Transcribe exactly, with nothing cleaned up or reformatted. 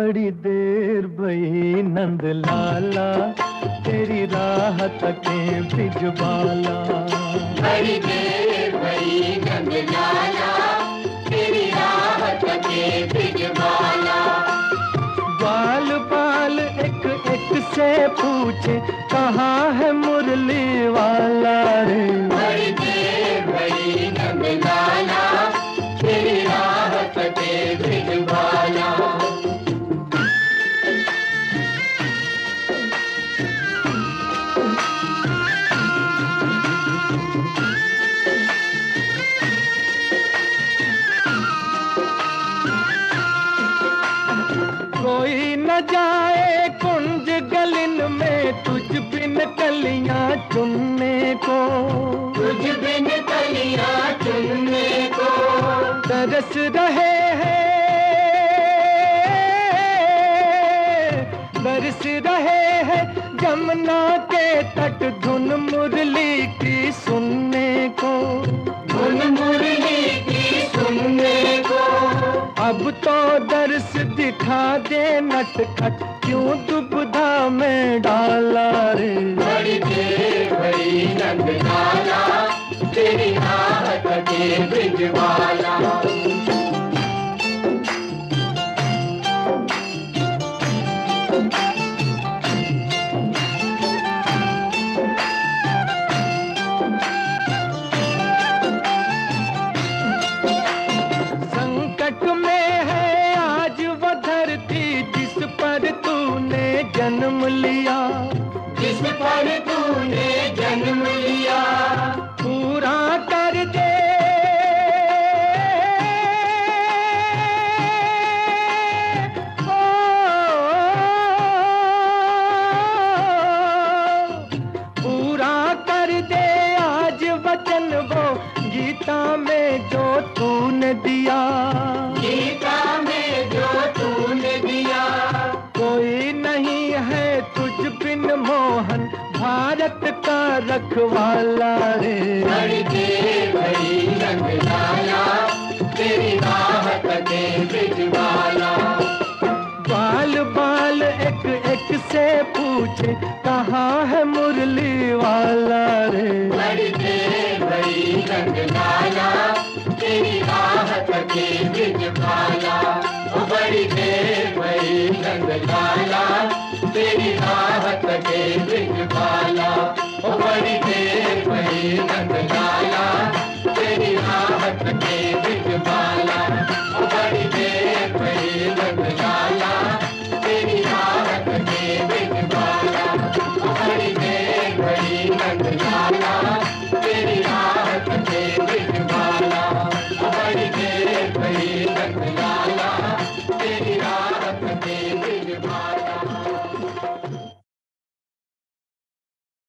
बड़ी देर भई नंद लाला, तेरी राह तके बिजबाला। बड़ी देर भई नंद लाला, तेरी राह तके बिजबाला। बाल बाल एक एक से पूछे, कहाँ है मुरली वाला रे। बड़ी देर भई नंद लाला, तेरी राह तके बिजबाला। कोई न जाए कुंज गलिन में, तुझ बिन कलियां चुनने को। तुझ बिन कलियां चुनने को। तरस रहे हैं, बरस रहे हैं जमुना के तट, धुन मुरली की सुनने को। धुन मुरली की सुनने को। अब तो दर्श दिखा दे नटखट, क्यों दुविधा में डाला रे। बड़ी देर भई नंद लाला, तेरी राह तके बिजबाला। संकट में है आज वो धरती, जिस पर तूने जन्म लिया। जिस पर तूने जन्म लिया। पूरा कर दे ओ, पूरा कर दे आज वचन वो, गीता में जो तूने दिया। गीता में जो तूने दिया। कोई नहीं है तुझ बिन मोहन, भारत का रखवाला रे। बड़ी देर भई नंद लाला, तेरी राह तके बिजबाला। बाल बाल एक एक से पूछे, कहाँ है मुरली वाला रे। बड़ी देर भई नंद लाला, तेरी राह तके बिजबाला। ओ बड़ी देर भई नंद लाला, तेरी राह तके बिजबाला। ओ बड़ी देर भई नंद लाला, तेरी राह तके बिजबाला। ओ बड़ी देर भई नंद लाला, तेरी राह तके बिजबाला। ओ बड़ी देर भई नंद लाला, तेरी